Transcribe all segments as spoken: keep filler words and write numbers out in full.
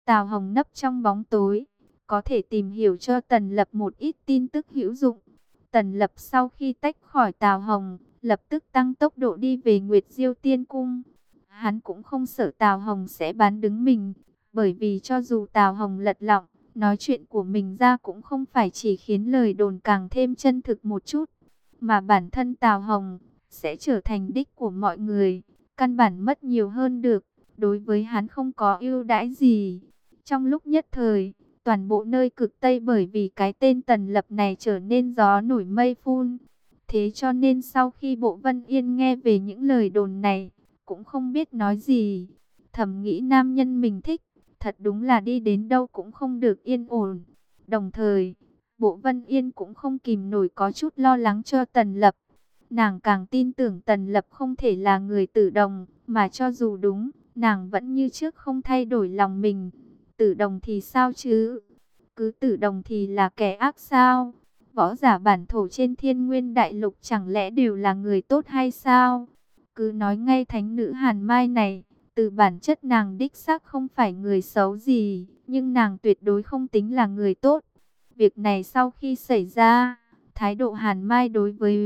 Tào Hồng nấp trong bóng tối, có thể tìm hiểu cho Tần Lập một ít tin tức hữu dụng. Tần Lập sau khi tách khỏi Tào Hồng, lập tức tăng tốc độ đi về Nguyệt Diêu Tiên Cung. Hắn cũng không sợ Tào Hồng sẽ bán đứng mình, bởi vì cho dù Tào Hồng lật lọng, nói chuyện của mình ra cũng không phải chỉ khiến lời đồn càng thêm chân thực một chút, mà bản thân Tào Hồng sẽ trở thành đích của mọi người, căn bản mất nhiều hơn được, đối với hắn không có ưu đãi gì. Trong lúc nhất thời, toàn bộ nơi cực Tây bởi vì cái tên Tần Lập này trở nên gió nổi mây phun. Thế cho nên sau khi Bộ Vân Yên nghe về những lời đồn này, cũng không biết nói gì. Thầm nghĩ nam nhân mình thích, thật đúng là đi đến đâu cũng không được yên ổn. Đồng thời, Bộ Vân Yên cũng không kìm nổi có chút lo lắng cho Tần Lập. Nàng càng tin tưởng Tần Lập không thể là người Tử Đồng, mà cho dù đúng, nàng vẫn như trước không thay đổi lòng mình. Tử Đồng thì sao chứ? Cứ Tử Đồng thì là kẻ ác sao? Võ giả bản thổ trên Thiên Nguyên Đại Lục chẳng lẽ đều là người tốt hay sao? Cứ nói ngay thánh nữ Hàn Mai này, từ bản chất nàng đích xác không phải người xấu gì, nhưng nàng tuyệt đối không tính là người tốt. Việc này sau khi xảy ra, thái độ Hàn Mai đối với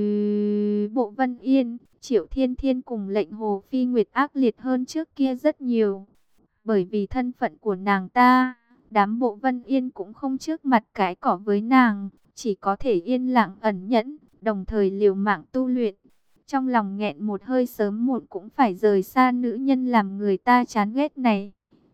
Bộ Vân Yên, Triệu Thiên Thiên cùng lệnh Hồ Phi Nguyệt ác liệt hơn trước kia rất nhiều. Bởi vì thân phận của nàng ta, đám Bộ Vân Yên cũng không trước mặt cái cỏ với nàng, chỉ có thể yên lặng ẩn nhẫn, đồng thời liều mạng tu luyện. Trong lòng nghẹn một hơi sớm muộn cũng phải rời xa nữ nhân làm người ta chán ghét này.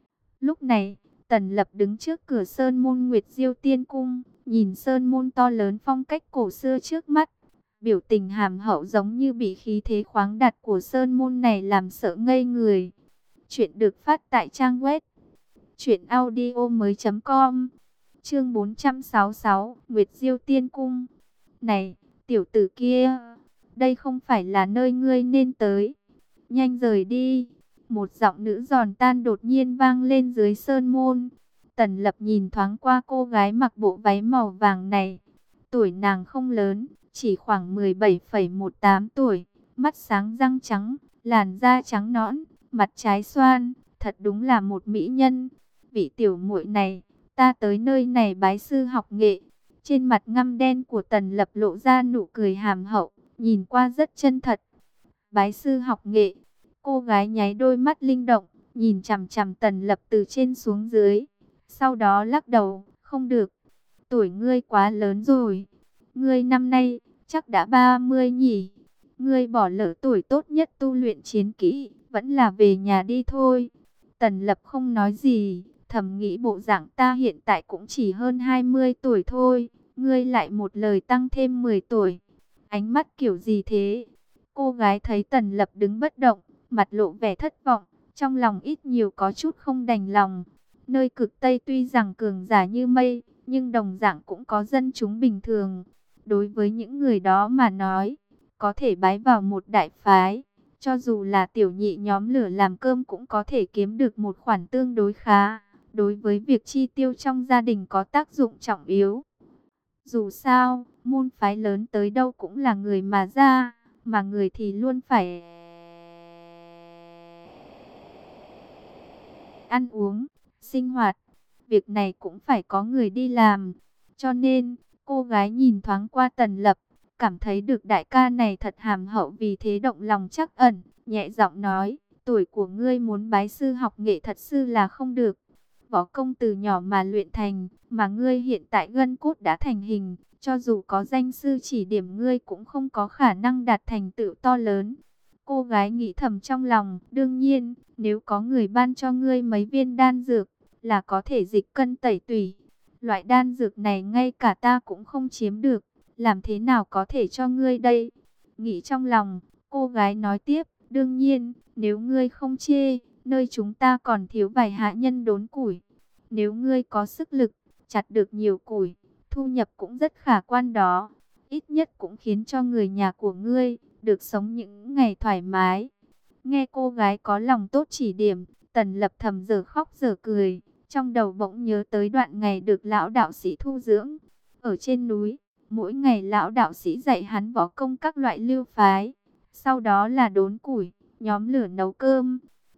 Lúc này, Tần Lập đứng trước cửa Sơn Môn Nguyệt Diêu Tiên Cung, nhìn Sơn Môn to lớn phong cách cổ xưa trước mắt. Biểu tình hàm hậu giống như bị khí thế khoáng đạt của Sơn Môn này làm sợ ngây người. Chuyện được phát tại trang web truyện audio mới chấm com. Chương bốn trăm sáu mươi sáu, Nguyệt Diêu Tiên Cung. Này, tiểu tử kia, đây không phải là nơi ngươi nên tới. Nhanh rời đi. Một giọng nữ giòn tan đột nhiên vang lên dưới sơn môn. Tần Lập nhìn thoáng qua cô gái mặc bộ váy màu vàng này. Tuổi nàng không lớn, chỉ khoảng mười bảy phẩy mười tám tuổi. Mắt sáng răng trắng, làn da trắng nõn, mặt trái xoan, thật đúng là một mỹ nhân. Vị tiểu muội này, ta tới nơi này bái sư học nghệ. Trên mặt ngăm đen của Tần Lập lộ ra nụ cười hàm hậu, nhìn qua rất chân thật. Bái sư học nghệ, cô gái nháy đôi mắt linh động, nhìn chằm chằm Tần Lập từ trên xuống dưới. Sau đó lắc đầu, không được, tuổi ngươi quá lớn rồi. Ngươi năm nay chắc đã ba mươi nhỉ. Ngươi bỏ lỡ tuổi tốt nhất tu luyện chiến kỹ, vẫn là về nhà đi thôi. Tần Lập không nói gì, thầm nghĩ bộ dạng ta hiện tại cũng chỉ hơn hai mươi tuổi thôi. Ngươi lại một lời tăng thêm mười tuổi. Ánh mắt kiểu gì thế? Cô gái thấy Tần Lập đứng bất động, mặt lộ vẻ thất vọng, trong lòng ít nhiều có chút không đành lòng. Nơi cực Tây tuy rằng cường giả như mây, nhưng đồng dạng cũng có dân chúng bình thường. Đối với những người đó mà nói, có thể bái vào một đại phái, cho dù là tiểu nhị nhóm lửa làm cơm cũng có thể kiếm được một khoản tương đối khá. Đối với việc chi tiêu trong gia đình có tác dụng trọng yếu. Dù sao, môn phái lớn tới đâu cũng là người mà ra, mà người thì luôn phải ăn uống, sinh hoạt. Việc này cũng phải có người đi làm. Cho nên, cô gái nhìn thoáng qua Tần Lập, cảm thấy được đại ca này thật hàm hậu, vì thế động lòng trắc ẩn, nhẹ giọng nói, tuổi của ngươi muốn bái sư học nghệ thật sự là không được. Võ công từ nhỏ mà luyện thành, mà ngươi hiện tại gân cốt đã thành hình, cho dù có danh sư chỉ điểm ngươi cũng không có khả năng đạt thành tựu to lớn. Cô gái nghĩ thầm trong lòng, đương nhiên, nếu có người ban cho ngươi mấy viên đan dược, là có thể dịch cân tẩy tủy. Loại đan dược này ngay cả ta cũng không chiếm được, làm thế nào có thể cho ngươi đây? Nghĩ trong lòng, cô gái nói tiếp, đương nhiên, nếu ngươi không chê, nơi chúng ta còn thiếu vài hạ nhân đốn củi. Nếu ngươi có sức lực, chặt được nhiều củi, thu nhập cũng rất khả quan đó. Ít nhất cũng khiến cho người nhà của ngươi được sống những ngày thoải mái. Nghe cô gái có lòng tốt chỉ điểm, Tần Lập thầm giờ khóc giờ cười. Trong đầu bỗng nhớ tới đoạn ngày được lão đạo sĩ thu dưỡng. Ở trên núi, mỗi ngày lão đạo sĩ dạy hắn võ công các loại lưu phái. Sau đó là đốn củi, nhóm lửa nấu cơm.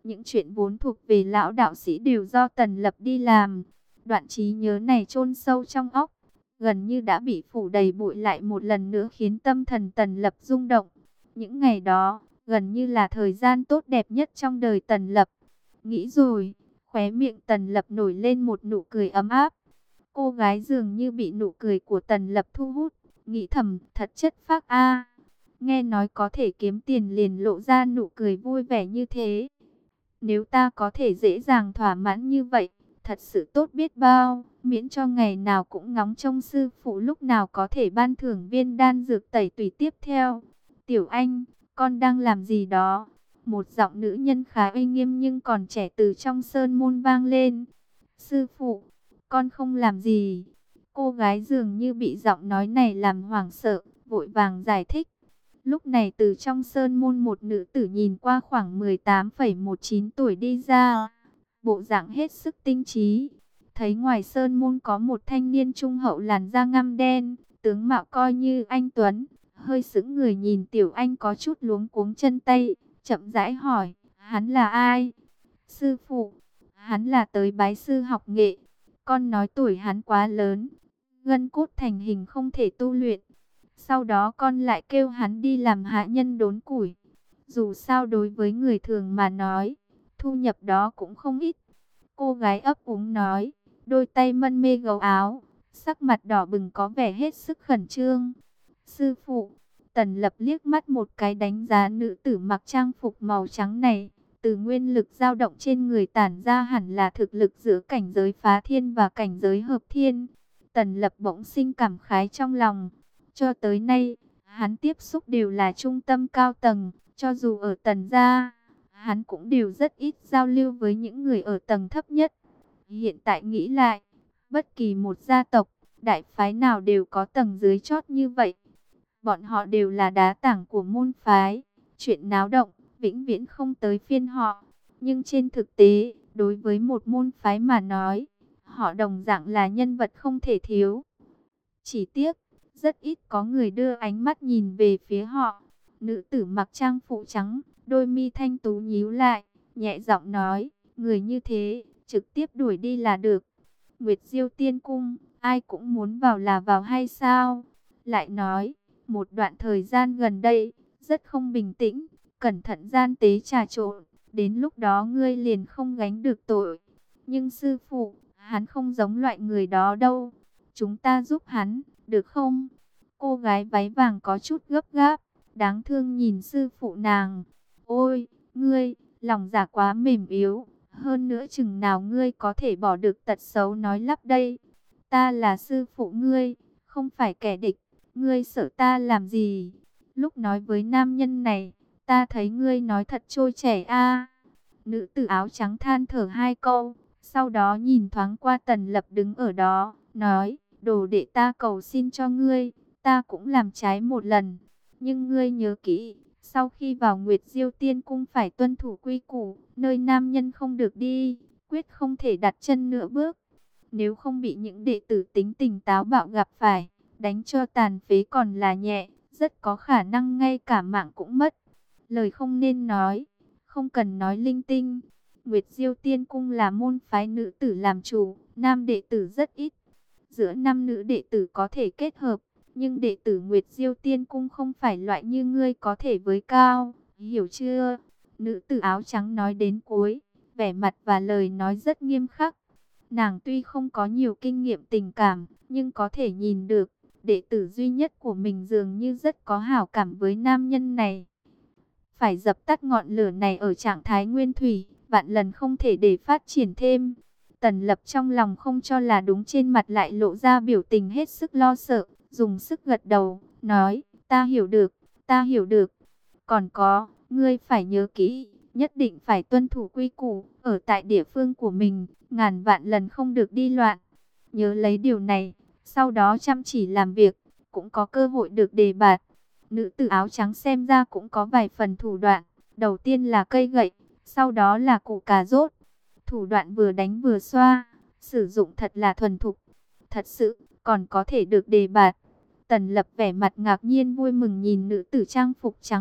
Những chuyện vốn thuộc về lão đạo sĩ đều do Tần Lập đi làm. Đoạn trí nhớ này chôn sâu trong óc, gần như đã bị phủ đầy bụi lại một lần nữa khiến tâm thần Tần Lập rung động. Những ngày đó, gần như là thời gian tốt đẹp nhất trong đời Tần Lập. Nghĩ rồi, khóe miệng Tần Lập nổi lên một nụ cười ấm áp. Cô gái dường như bị nụ cười của Tần Lập thu hút, nghĩ thầm, thật chất phác a. Nghe nói có thể kiếm tiền liền lộ ra nụ cười vui vẻ như thế. Nếu ta có thể dễ dàng thỏa mãn như vậy, thật sự tốt biết bao, miễn cho ngày nào cũng ngóng trông sư phụ lúc nào có thể ban thưởng viên đan dược tẩy tùy tiếp theo. Tiểu Anh, con đang làm gì đó? Một giọng nữ nhân khá uy nghiêm nhưng còn trẻ từ trong sơn môn vang lên. Sư phụ, con không làm gì. Cô gái dường như bị giọng nói này làm hoảng sợ, vội vàng giải thích. Lúc này từ trong sơn môn một nữ tử nhìn qua khoảng mười tám phẩy mười chín tuổi đi ra. Bộ dạng hết sức tinh trí. Thấy ngoài sơn môn có một thanh niên trung hậu làn da ngăm đen, tướng mạo coi như anh tuấn. Hơi sững người nhìn Tiểu Anh có chút luống cuống chân tay, chậm rãi hỏi, hắn là ai? Sư phụ, hắn là tới bái sư học nghệ. Con nói tuổi hắn quá lớn, gân cốt thành hình không thể tu luyện. Sau đó con lại kêu hắn đi làm hạ nhân đốn củi. Dù sao đối với người thường mà nói, thu nhập đó cũng không ít. Cô gái ấp úng nói, đôi tay mân mê gấu áo, sắc mặt đỏ bừng có vẻ hết sức khẩn trương. Sư phụ, Tần Lập liếc mắt một cái đánh giá nữ tử mặc trang phục màu trắng này. Từ nguyên lực dao động trên người tản ra hẳn là thực lực giữa cảnh giới phá thiên và cảnh giới hợp thiên. Tần Lập bỗng sinh cảm khái trong lòng. Cho tới nay, hắn tiếp xúc đều là trung tâm cao tầng, cho dù ở Tần gia, hắn cũng đều rất ít giao lưu với những người ở tầng thấp nhất. Hiện tại nghĩ lại, bất kỳ một gia tộc, đại phái nào đều có tầng dưới chót như vậy. Bọn họ đều là đá tảng của môn phái, chuyện náo động, vĩnh viễn không tới phiên họ. Nhưng trên thực tế, đối với một môn phái mà nói, họ đồng dạng là nhân vật không thể thiếu. Chỉ tiếc, rất ít có người đưa ánh mắt nhìn về phía họ. Nữ tử mặc trang phụ trắng, đôi mi thanh tú nhíu lại, nhẹ giọng nói, người như thế, trực tiếp đuổi đi là được. Nguyệt Diêu Tiên Cung, ai cũng muốn vào là vào hay sao? Lại nói, một đoạn thời gian gần đây, rất không bình tĩnh, cẩn thận gian tế trà trộn, đến lúc đó ngươi liền không gánh được tội. Nhưng sư phụ, hắn không giống loại người đó đâu. Chúng ta giúp hắn, được không? Cô gái váy vàng có chút gấp gáp, đáng thương nhìn sư phụ nàng. Ôi, ngươi, lòng dạ quá mềm yếu. Hơn nữa chừng nào ngươi có thể bỏ được tật xấu nói lắp đây. Ta là sư phụ ngươi, không phải kẻ địch. Ngươi sợ ta làm gì? Lúc nói với nam nhân này, ta thấy ngươi nói thật trôi chảy a. Nữ tử áo trắng than thở hai câu, sau đó nhìn thoáng qua Tần Lập đứng ở đó, nói, đồ đệ ta cầu xin cho ngươi, ta cũng làm trái một lần. Nhưng ngươi nhớ kỹ, sau khi vào Nguyệt Diêu Tiên Cung phải tuân thủ quy củ, nơi nam nhân không được đi, quyết không thể đặt chân nửa bước. Nếu không bị những đệ tử tính tình táo bạo gặp phải, đánh cho tàn phế còn là nhẹ, rất có khả năng ngay cả mạng cũng mất. Lời không nên nói, không cần nói linh tinh. Nguyệt Diêu Tiên Cung là môn phái nữ tử làm chủ, nam đệ tử rất ít. Giữa nam nữ đệ tử có thể kết hợp, nhưng đệ tử Nguyệt Diêu Tiên Cung không phải loại như ngươi có thể với cao, hiểu chưa? Nữ tử áo trắng nói đến cuối, vẻ mặt và lời nói rất nghiêm khắc. Nàng tuy không có nhiều kinh nghiệm tình cảm, nhưng có thể nhìn được, đệ tử duy nhất của mình dường như rất có hảo cảm với nam nhân này. Phải dập tắt ngọn lửa này ở trạng thái nguyên thủy, vạn lần không thể để phát triển thêm. Tần Lập trong lòng không cho là đúng, trên mặt lại lộ ra biểu tình hết sức lo sợ, dùng sức gật đầu, nói, ta hiểu được, ta hiểu được. Còn có, ngươi phải nhớ kỹ, nhất định phải tuân thủ quy củ, ở tại địa phương của mình, ngàn vạn lần không được đi loạn. Nhớ lấy điều này, sau đó chăm chỉ làm việc, cũng có cơ hội được đề bạt. Nữ tử áo trắng xem ra cũng có vài phần thủ đoạn, đầu tiên là cây gậy, sau đó là củ cà rốt. Thủ đoạn vừa đánh vừa xoa, sử dụng thật là thuần thục. Thật sự, còn có thể được đề bạt. Tần Lập vẻ mặt ngạc nhiên vui mừng nhìn nữ tử trang phục trắng,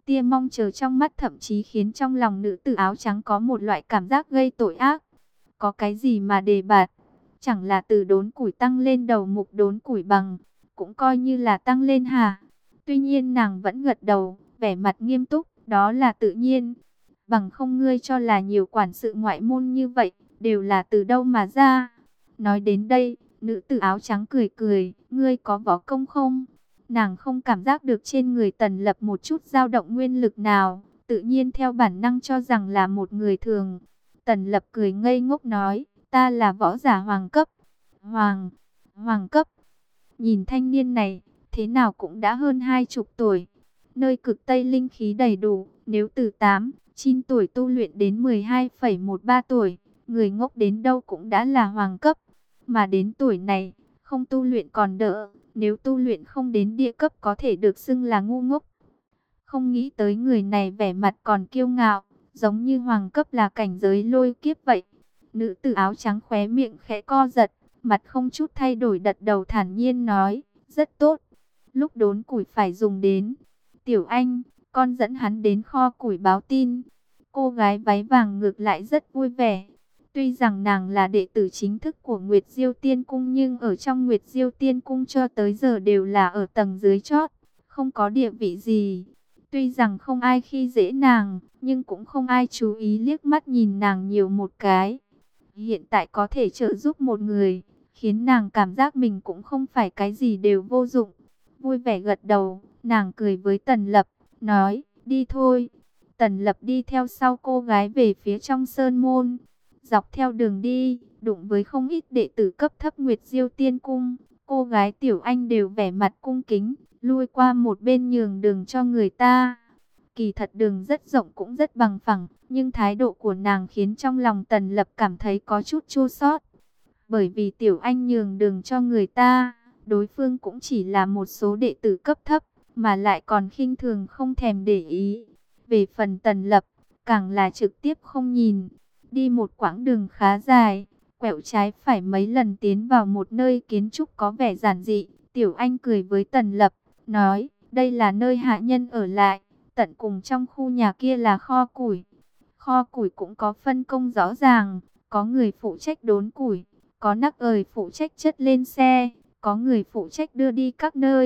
Tia mong chờ trong mắt thậm chí khiến trong lòng nữ tử áo trắng có một loại cảm giác gây tội ác. Có cái gì mà đề bạt? Chẳng là từ đốn củi tăng lên đầu mục đốn củi bằng, cũng coi như là tăng lên hả? Tuy nhiên nàng vẫn gật đầu, vẻ mặt nghiêm túc, đó là tự nhiên. Bằng không ngươi cho là nhiều quản sự ngoại môn như vậy, đều là từ đâu mà ra? Nói đến đây, nữ tử áo trắng cười cười, ngươi có võ công không? Nàng không cảm giác được trên người Tần Lập một chút dao động nguyên lực nào, tự nhiên theo bản năng cho rằng là một người thường. Tần Lập cười ngây ngốc nói, ta là võ giả hoàng cấp. Hoàng, hoàng cấp. Nhìn thanh niên này, thế nào cũng đã hơn hai chục tuổi. Nơi cực Tây linh khí đầy đủ, nếu từ tám, chín tuổi tu luyện đến mười hai phẩy mười ba tuổi, người ngốc đến đâu cũng đã là hoàng cấp. Mà đến tuổi này, không tu luyện còn đỡ, nếu tu luyện không đến địa cấp có thể được xưng là ngu ngốc. Không nghĩ tới người này vẻ mặt còn kiêu ngạo, giống như hoàng cấp là cảnh giới lôi kiếp vậy. Nữ tử áo trắng khóe miệng khẽ co giật, mặt không chút thay đổi đặt đầu thản nhiên nói, rất tốt. Lúc đốn củi phải dùng đến, Tiểu Anh, con dẫn hắn đến kho củi báo tin. Cô gái váy vàng ngược lại rất vui vẻ. Tuy rằng nàng là đệ tử chính thức của Nguyệt Diêu Tiên Cung, nhưng ở trong Nguyệt Diêu Tiên Cung cho tới giờ đều là ở tầng dưới chót, không có địa vị gì. Tuy rằng không ai khi dễ nàng, nhưng cũng không ai chú ý liếc mắt nhìn nàng nhiều một cái. Hiện tại có thể trợ giúp một người, khiến nàng cảm giác mình cũng không phải cái gì đều vô dụng. Vui vẻ gật đầu, nàng cười với Tần Lập, nói, đi thôi. Tần Lập đi theo sau cô gái về phía trong sơn môn. Dọc theo đường đi, đụng với không ít đệ tử cấp thấp Nguyệt Diêu Tiên Cung. Cô gái Tiểu Anh đều vẻ mặt cung kính, lui qua một bên nhường đường cho người ta. Kỳ thật đường rất rộng cũng rất bằng phẳng, nhưng thái độ của nàng khiến trong lòng Tần Lập cảm thấy có chút chua xót. Bởi vì Tiểu Anh nhường đường cho người ta, đối phương cũng chỉ là một số đệ tử cấp thấp, mà lại còn khinh thường không thèm để ý. Về phần Tần Lập, càng là trực tiếp không nhìn. Đi một quãng đường khá dài, quẹo trái phải mấy lần tiến vào một nơi kiến trúc có vẻ giản dị. Tiểu Anh cười với Tần Lập, nói, đây là nơi hạ nhân ở lại, tận cùng trong khu nhà kia là kho củi. Kho củi cũng có phân công rõ ràng, có người phụ trách đốn củi, có nắc ời phụ trách chất lên xe, có người phụ trách đưa đi các nơi.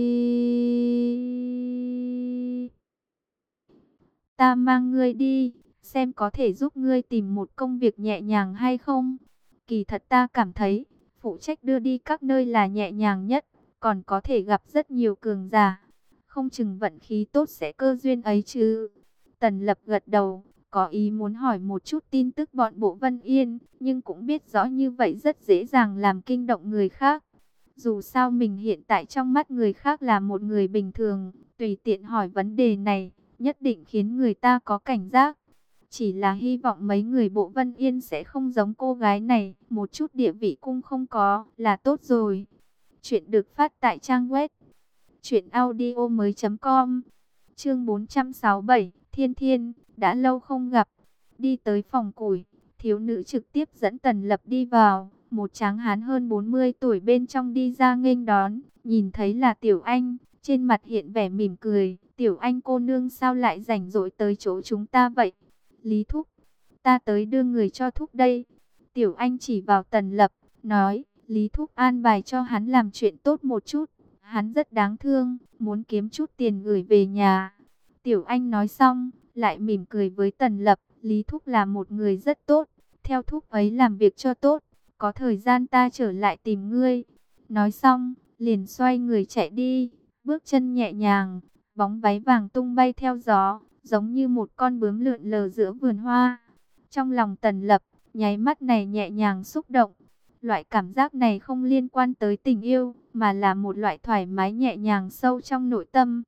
Ta mang ngươi đi, xem có thể giúp ngươi tìm một công việc nhẹ nhàng hay không. Kỳ thật ta cảm thấy, phụ trách đưa đi các nơi là nhẹ nhàng nhất, còn có thể gặp rất nhiều cường giả. Không chừng vận khí tốt sẽ cơ duyên ấy chứ. Tần Lập gật đầu, có ý muốn hỏi một chút tin tức bọn Bộ Vân Yên, nhưng cũng biết rõ như vậy rất dễ dàng làm kinh động người khác. Dù sao mình hiện tại trong mắt người khác là một người bình thường, tùy tiện hỏi vấn đề này, nhất định khiến người ta có cảnh giác. Chỉ là hy vọng mấy người Bộ Vân Yên sẽ không giống cô gái này, một chút địa vị cũng không có, là tốt rồi. Chuyện được phát tại trang web truyện audio mới chấm com. Chương bốn trăm sáu mươi bảy, Thiên Thiên, đã lâu không gặp. Đi tới phòng củi, thiếu nữ trực tiếp dẫn Tần Lập đi vào. Một tráng hán hơn bốn mươi tuổi bên trong đi ra nghênh đón, nhìn thấy là Tiểu Anh, trên mặt hiện vẻ mỉm cười. Tiểu Anh cô nương sao lại rảnh rỗi tới chỗ chúng ta vậy? Lý Thúc, ta tới đưa người cho Thúc đây. Tiểu Anh chỉ vào Tần Lập, nói, Lý Thúc an bài cho hắn làm chuyện tốt một chút. Hắn rất đáng thương, muốn kiếm chút tiền gửi về nhà. Tiểu Anh nói xong, lại mỉm cười với Tần Lập. Lý Thúc là một người rất tốt, theo Thúc ấy làm việc cho tốt. Có thời gian ta trở lại tìm ngươi. Nói xong, liền xoay người chạy đi, bước chân nhẹ nhàng, bóng váy vàng tung bay theo gió, giống như một con bướm lượn lờ giữa vườn hoa. Trong lòng Tần Lập, nháy mắt này nhẹ nhàng xúc động. Loại cảm giác này không liên quan tới tình yêu, mà là một loại thoải mái nhẹ nhàng sâu trong nội tâm.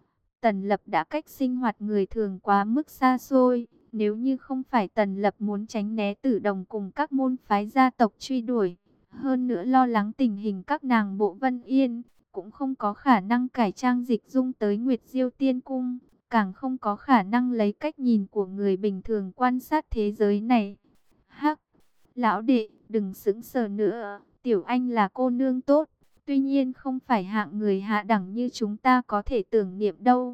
Tần Lập đã cách sinh hoạt người thường quá mức xa xôi. Nếu như không phải Tần Lập muốn tránh né Tử Đồng cùng các môn phái gia tộc truy đuổi, hơn nữa lo lắng tình hình các nàng Bộ Vân Yên, cũng không có khả năng cải trang dịch dung tới Nguyệt Diêu Tiên Cung, càng không có khả năng lấy cách nhìn của người bình thường quan sát thế giới này. Hắc, lão đệ, đừng sững sờ nữa, Tiểu Anh là cô nương tốt, tuy nhiên không phải hạng người hạ đẳng như chúng ta có thể tưởng niệm đâu.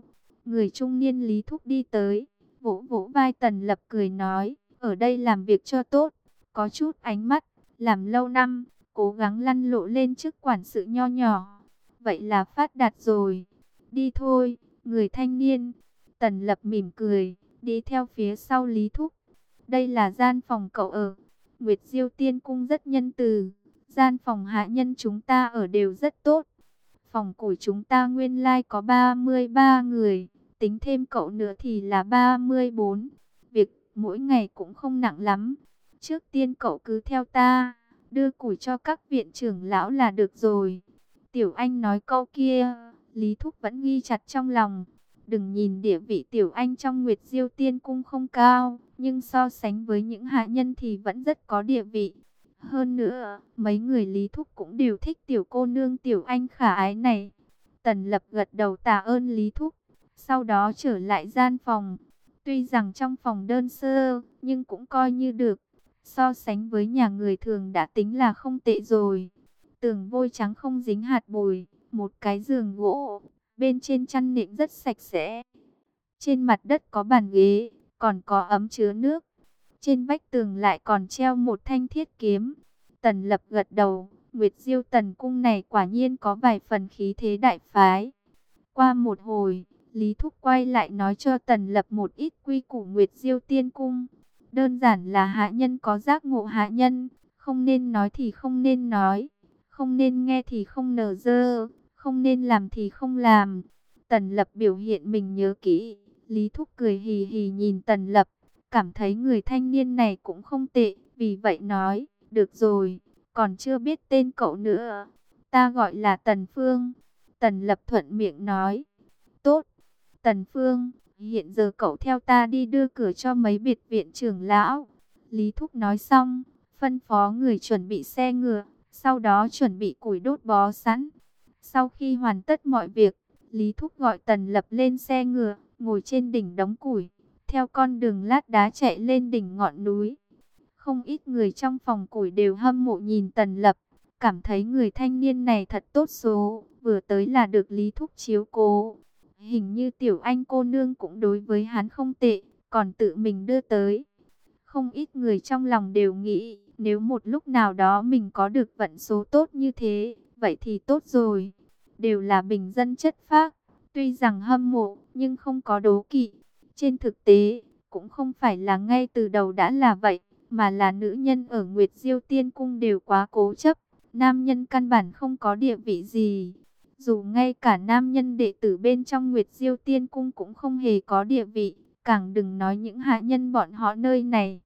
Người trung niên Lý Thúc đi tới, vỗ vỗ vai Tần Lập cười nói, ở đây làm việc cho tốt, có chút ánh mắt, làm lâu năm, cố gắng lăn lộ lên chức quản sự nho nhỏ. Vậy là phát đạt rồi, đi thôi, người thanh niên. Tần Lập mỉm cười, đi theo phía sau Lý Thúc. Đây là gian phòng cậu ở. Nguyệt Diêu Tiên Cung rất nhân từ, gian phòng hạ nhân chúng ta ở đều rất tốt. Phòng củi chúng ta nguyên lai có ba mươi ba người, tính thêm cậu nữa thì là ba mươi bốn. Việc mỗi ngày cũng không nặng lắm. Trước tiên cậu cứ theo ta, đưa củi cho các viện trưởng lão là được rồi. Tiểu Anh nói câu kia, Lý Thúc vẫn ghi chặt trong lòng. Đừng nhìn địa vị Tiểu Anh trong Nguyệt Diêu Tiên Cung không cao, nhưng so sánh với những hạ nhân thì vẫn rất có địa vị. Hơn nữa, mấy người Lý Thúc cũng đều thích tiểu cô nương Tiểu Anh khả ái này. Tần Lập gật đầu tạ ơn Lý Thúc, sau đó trở lại gian phòng. Tuy rằng trong phòng đơn sơ, nhưng cũng coi như được. So sánh với nhà người thường đã tính là không tệ rồi. Tường vôi trắng không dính hạt bụi, một cái giường gỗ, bên trên chăn nệm rất sạch sẽ. Trên mặt đất có bàn ghế, còn có ấm chứa nước. Trên vách tường lại còn treo một thanh thiết kiếm. Tần Lập gật đầu, Nguyệt Diêu Tần Cung này quả nhiên có vài phần khí thế đại phái. Qua một hồi, Lý Thúc quay lại nói cho Tần Lập một ít quy củ Nguyệt Diêu Tiên Cung. Đơn giản là hạ nhân có giác ngộ hạ nhân, không nên nói thì không nên nói, không nên nghe thì không nờ dơ, không nên làm thì không làm. Tần Lập biểu hiện mình nhớ kỹ. Lý Thúc cười hì hì nhìn Tần Lập, cảm thấy người thanh niên này cũng không tệ, vì vậy nói, được rồi, còn chưa biết tên cậu nữa, ta gọi là Tần Phương. Tần Lập thuận miệng nói, tốt, Tần Phương, hiện giờ cậu theo ta đi đưa cửa cho mấy biệt viện trưởng lão. Lý Thúc nói xong, phân phó người chuẩn bị xe ngựa, sau đó chuẩn bị củi đốt bó sẵn. Sau khi hoàn tất mọi việc, Lý Thúc gọi Tần Lập lên xe ngựa, ngồi trên đỉnh đống củi, theo con đường lát đá chạy lên đỉnh ngọn núi. Không ít người trong phòng củi đều hâm mộ nhìn Tần Lập, cảm thấy người thanh niên này thật tốt số, vừa tới là được Lý Thúc chiếu cố. Hình như Tiểu Anh cô nương cũng đối với hắn không tệ, còn tự mình đưa tới. Không ít người trong lòng đều nghĩ, nếu một lúc nào đó mình có được vận số tốt như thế, vậy thì tốt rồi. Đều là bình dân chất phác, tuy rằng hâm mộ, nhưng không có đố kỵ. Trên thực tế, cũng không phải là ngay từ đầu đã là vậy, mà là nữ nhân ở Nguyệt Diêu Tiên Cung đều quá cố chấp. Nam nhân căn bản không có địa vị gì. Dù ngay cả nam nhân đệ tử bên trong Nguyệt Diêu Tiên Cung cũng không hề có địa vị, càng đừng nói những hạ nhân bọn họ nơi này.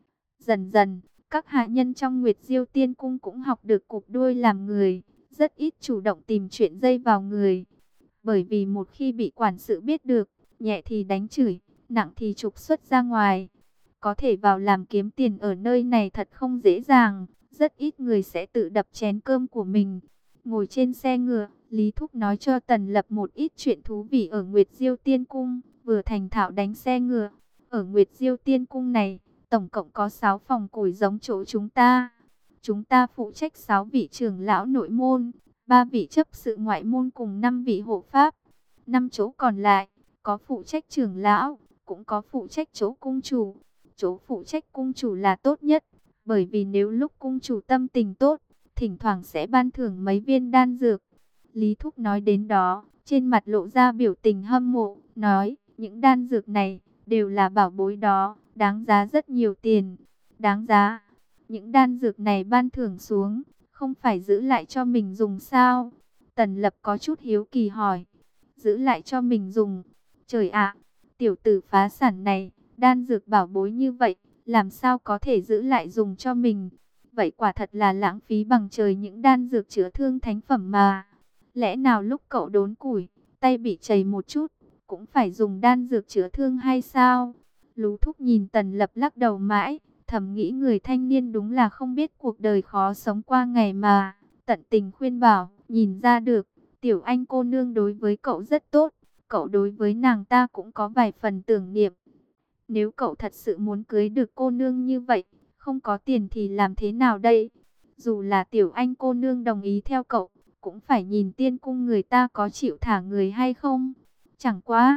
Dần dần, các hạ nhân trong Nguyệt Diêu Tiên Cung cũng học được cụp đuôi làm người, rất ít chủ động tìm chuyện dây vào người. Bởi vì một khi bị quản sự biết được, nhẹ thì đánh chửi, nặng thì trục xuất ra ngoài. Có thể vào làm kiếm tiền ở nơi này thật không dễ dàng, rất ít người sẽ tự đập chén cơm của mình. Ngồi trên xe ngựa, Lý Thúc nói cho Tần Lập một ít chuyện thú vị ở Nguyệt Diêu Tiên Cung, vừa thành thạo đánh xe ngựa. Ở Nguyệt Diêu Tiên Cung này, tổng cộng có sáu phòng củi giống chỗ chúng ta. Chúng ta phụ trách sáu vị trưởng lão nội môn, ba vị chấp sự ngoại môn cùng năm vị hộ pháp. Năm chỗ còn lại, có phụ trách trưởng lão, cũng có phụ trách chỗ cung chủ. Chỗ phụ trách cung chủ là tốt nhất, bởi vì nếu lúc cung chủ tâm tình tốt, thỉnh thoảng sẽ ban thưởng mấy viên đan dược. Lý Thúc nói đến đó, trên mặt lộ ra biểu tình hâm mộ, nói, những đan dược này, đều là bảo bối đó, đáng giá rất nhiều tiền. Đáng giá, những đan dược này ban thưởng xuống, không phải giữ lại cho mình dùng sao? Tần Lập có chút hiếu kỳ hỏi, giữ lại cho mình dùng? Trời ạ, tiểu tử phá sản này, đan dược bảo bối như vậy, làm sao có thể giữ lại dùng cho mình? Vậy quả thật là lãng phí bằng trời những đan dược chữa thương thánh phẩm mà. Lẽ nào lúc cậu đốn củi, tay bị chảy một chút, cũng phải dùng đan dược chữa thương hay sao? Lú Thúc nhìn Tần Lập lắc đầu mãi, thầm nghĩ người thanh niên đúng là không biết cuộc đời khó sống qua ngày mà. Tận tình khuyên bảo, nhìn ra được, Tiểu Anh cô nương đối với cậu rất tốt, cậu đối với nàng ta cũng có vài phần tưởng niệm. Nếu cậu thật sự muốn cưới được cô nương như vậy, không có tiền thì làm thế nào đây? Dù là Tiểu Anh cô nương đồng ý theo cậu, cũng phải nhìn tiên cung người ta có chịu thả người hay không. Chẳng quá,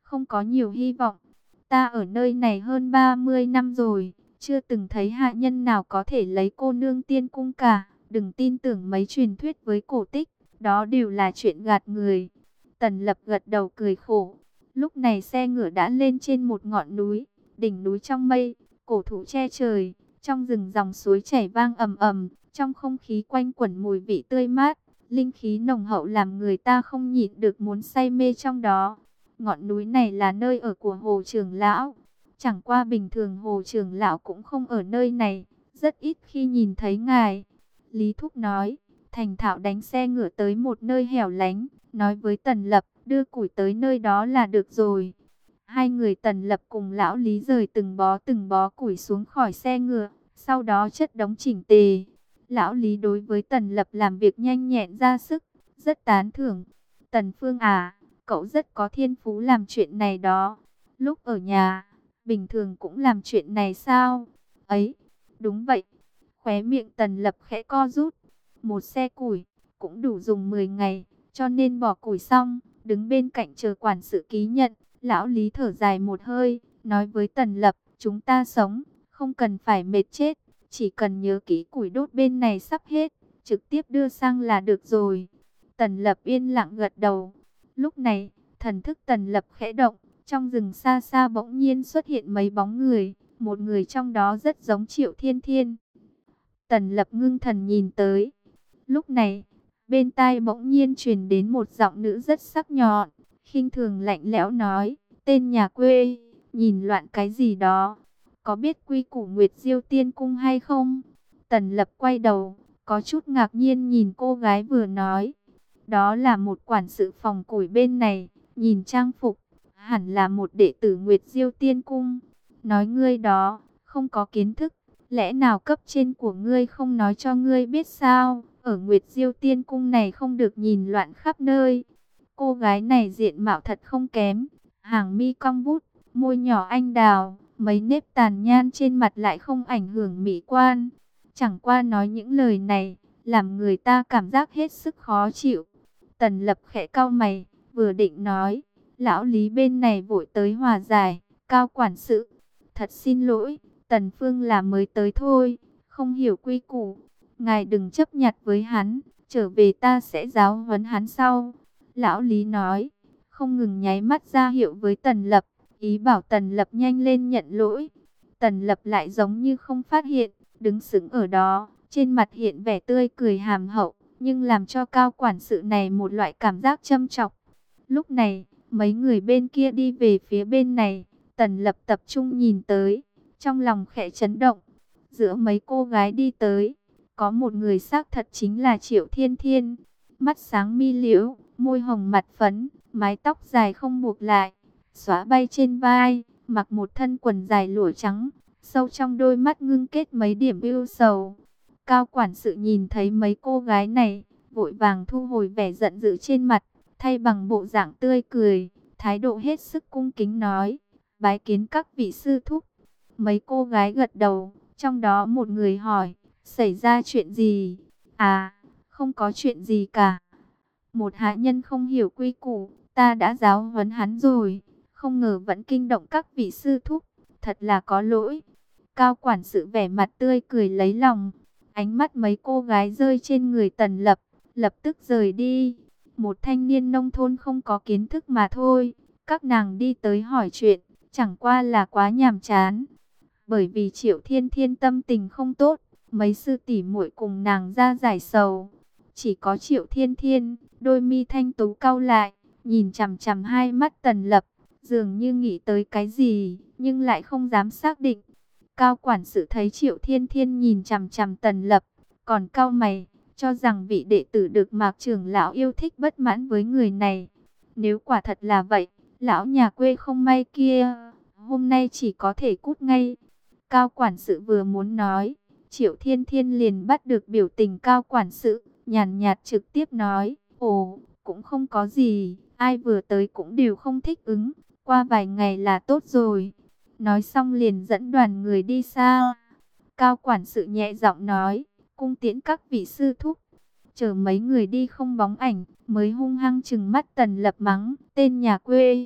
không có nhiều hy vọng. Ta ở nơi này hơn ba mươi năm rồi, chưa từng thấy hạ nhân nào có thể lấy cô nương tiên cung cả. Đừng tin tưởng mấy truyền thuyết với cổ tích, đó đều là chuyện gạt người. Tần Lập gật đầu cười khổ. Lúc này xe ngựa đã lên trên một ngọn núi, đỉnh núi trong mây, cổ thụ che trời, trong rừng dòng suối chảy vang ầm ầm, trong không khí quanh quẩn mùi vị tươi mát, linh khí nồng hậu làm người ta không nhịn được muốn say mê trong đó. Ngọn núi này là nơi ở của Hồ trưởng lão. Chẳng qua bình thường Hồ trưởng lão cũng không ở nơi này, rất ít khi nhìn thấy ngài. Lý Thúc nói, thành thạo đánh xe ngựa tới một nơi hẻo lánh, nói với Tần Lập, đưa củi tới nơi đó là được rồi. Hai người Tần Lập cùng lão Lý rời từng bó từng bó củi xuống khỏi xe ngựa, sau đó chất đống chỉnh tề. Lão Lý đối với Tần Lập làm việc nhanh nhẹn ra sức, rất tán thưởng. Tần Phương à, cậu rất có thiên phú làm chuyện này đó. Lúc ở nhà, bình thường cũng làm chuyện này sao? Ấy, đúng vậy. Khóe miệng Tần Lập khẽ co rút. Một xe củi, cũng đủ dùng mười ngày, cho nên bỏ củi xong, đứng bên cạnh chờ quản sự ký nhận. Lão Lý thở dài một hơi, nói với Tần Lập, chúng ta sống, không cần phải mệt chết, chỉ cần nhớ kỹ củi đốt bên này sắp hết, trực tiếp đưa sang là được rồi. Tần Lập yên lặng gật đầu. Lúc này, thần thức Tần Lập khẽ động, trong rừng xa xa bỗng nhiên xuất hiện mấy bóng người, một người trong đó rất giống Triệu Thiên Thiên. Tần Lập ngưng thần nhìn tới. Lúc này, bên tai bỗng nhiên truyền đến một giọng nữ rất sắc nhọn, khinh thường lạnh lẽo nói, tên nhà quê, nhìn loạn cái gì đó, có biết quy củ Nguyệt Diêu Tiên Cung hay không? Tần Lập quay đầu, có chút ngạc nhiên nhìn cô gái vừa nói. Đó là một quản sự phòng củi bên này, nhìn trang phục, hẳn là một đệ tử Nguyệt Diêu Tiên Cung. Nói ngươi đó, không có kiến thức, lẽ nào cấp trên của ngươi không nói cho ngươi biết sao? Ở Nguyệt Diêu Tiên Cung này không được nhìn loạn khắp nơi. Cô gái này diện mạo thật không kém, hàng mi cong vút, môi nhỏ anh đào, mấy nếp tàn nhan trên mặt lại không ảnh hưởng mỹ quan. Chẳng qua nói những lời này, làm người ta cảm giác hết sức khó chịu. Tần Lập khẽ cau mày, vừa định nói, lão Lý bên này vội tới hòa giải, Cao quản sự, thật xin lỗi, Tần Phương là mới tới thôi, không hiểu quy củ, ngài đừng chấp nhặt với hắn, trở về ta sẽ giáo huấn hắn sau. Lão Lý nói, không ngừng nháy mắt ra hiệu với Tần Lập, ý bảo Tần Lập nhanh lên nhận lỗi. Tần Lập lại giống như không phát hiện, đứng sững ở đó, trên mặt hiện vẻ tươi cười hàm hậu, nhưng làm cho Cao quản sự này một loại cảm giác châm chọc. Lúc này, mấy người bên kia đi về phía bên này, Tần Lập tập trung nhìn tới, trong lòng khẽ chấn động. Giữa mấy cô gái đi tới, có một người xác thật chính là Triệu Thiên Thiên, mắt sáng mi liễu, môi hồng mặt phấn, mái tóc dài không buộc lại, xõa bay trên vai, mặc một thân quần dài lụa trắng, sâu trong đôi mắt ngưng kết mấy điểm ưu sầu. Cao quản sự nhìn thấy mấy cô gái này, vội vàng thu hồi vẻ giận dữ trên mặt, thay bằng bộ dạng tươi cười, thái độ hết sức cung kính nói, bái kiến các vị sư thúc. Mấy cô gái gật đầu, trong đó một người hỏi, xảy ra chuyện gì? À, không có chuyện gì cả. Một hạ nhân không hiểu quy củ, ta đã giáo huấn hắn rồi, không ngờ vẫn kinh động các vị sư thúc, thật là có lỗi. Cao quản sự vẻ mặt tươi cười lấy lòng, ánh mắt mấy cô gái rơi trên người Tần Lập, lập tức rời đi. Một thanh niên nông thôn không có kiến thức mà thôi, các nàng đi tới hỏi chuyện, chẳng qua là quá nhàm chán. Bởi vì Triệu Thiên Thiên tâm tình không tốt, mấy sư tỷ muội cùng nàng ra giải sầu. Chỉ có Triệu Thiên Thiên, đôi mi thanh tú cau lại, nhìn chằm chằm hai mắt Tần Lập, dường như nghĩ tới cái gì, nhưng lại không dám xác định. Cao quản sự thấy Triệu Thiên Thiên nhìn chằm chằm Tần Lập, còn cau mày, cho rằng vị đệ tử được Mạc trưởng lão yêu thích bất mãn với người này. Nếu quả thật là vậy, lão nhà quê không may kia, hôm nay chỉ có thể cút ngay. Cao quản sự vừa muốn nói, Triệu Thiên Thiên liền bắt được biểu tình Cao quản sự, nhàn nhạt trực tiếp nói, ồ, cũng không có gì, ai vừa tới cũng đều không thích ứng, qua vài ngày là tốt rồi. Nói xong liền dẫn đoàn người đi xa. Cao quản sự nhẹ giọng nói, cung tiễn các vị sư thúc. Chờ mấy người đi không bóng ảnh, mới hung hăng trừng mắt Tần Lập mắng, tên nhà quê,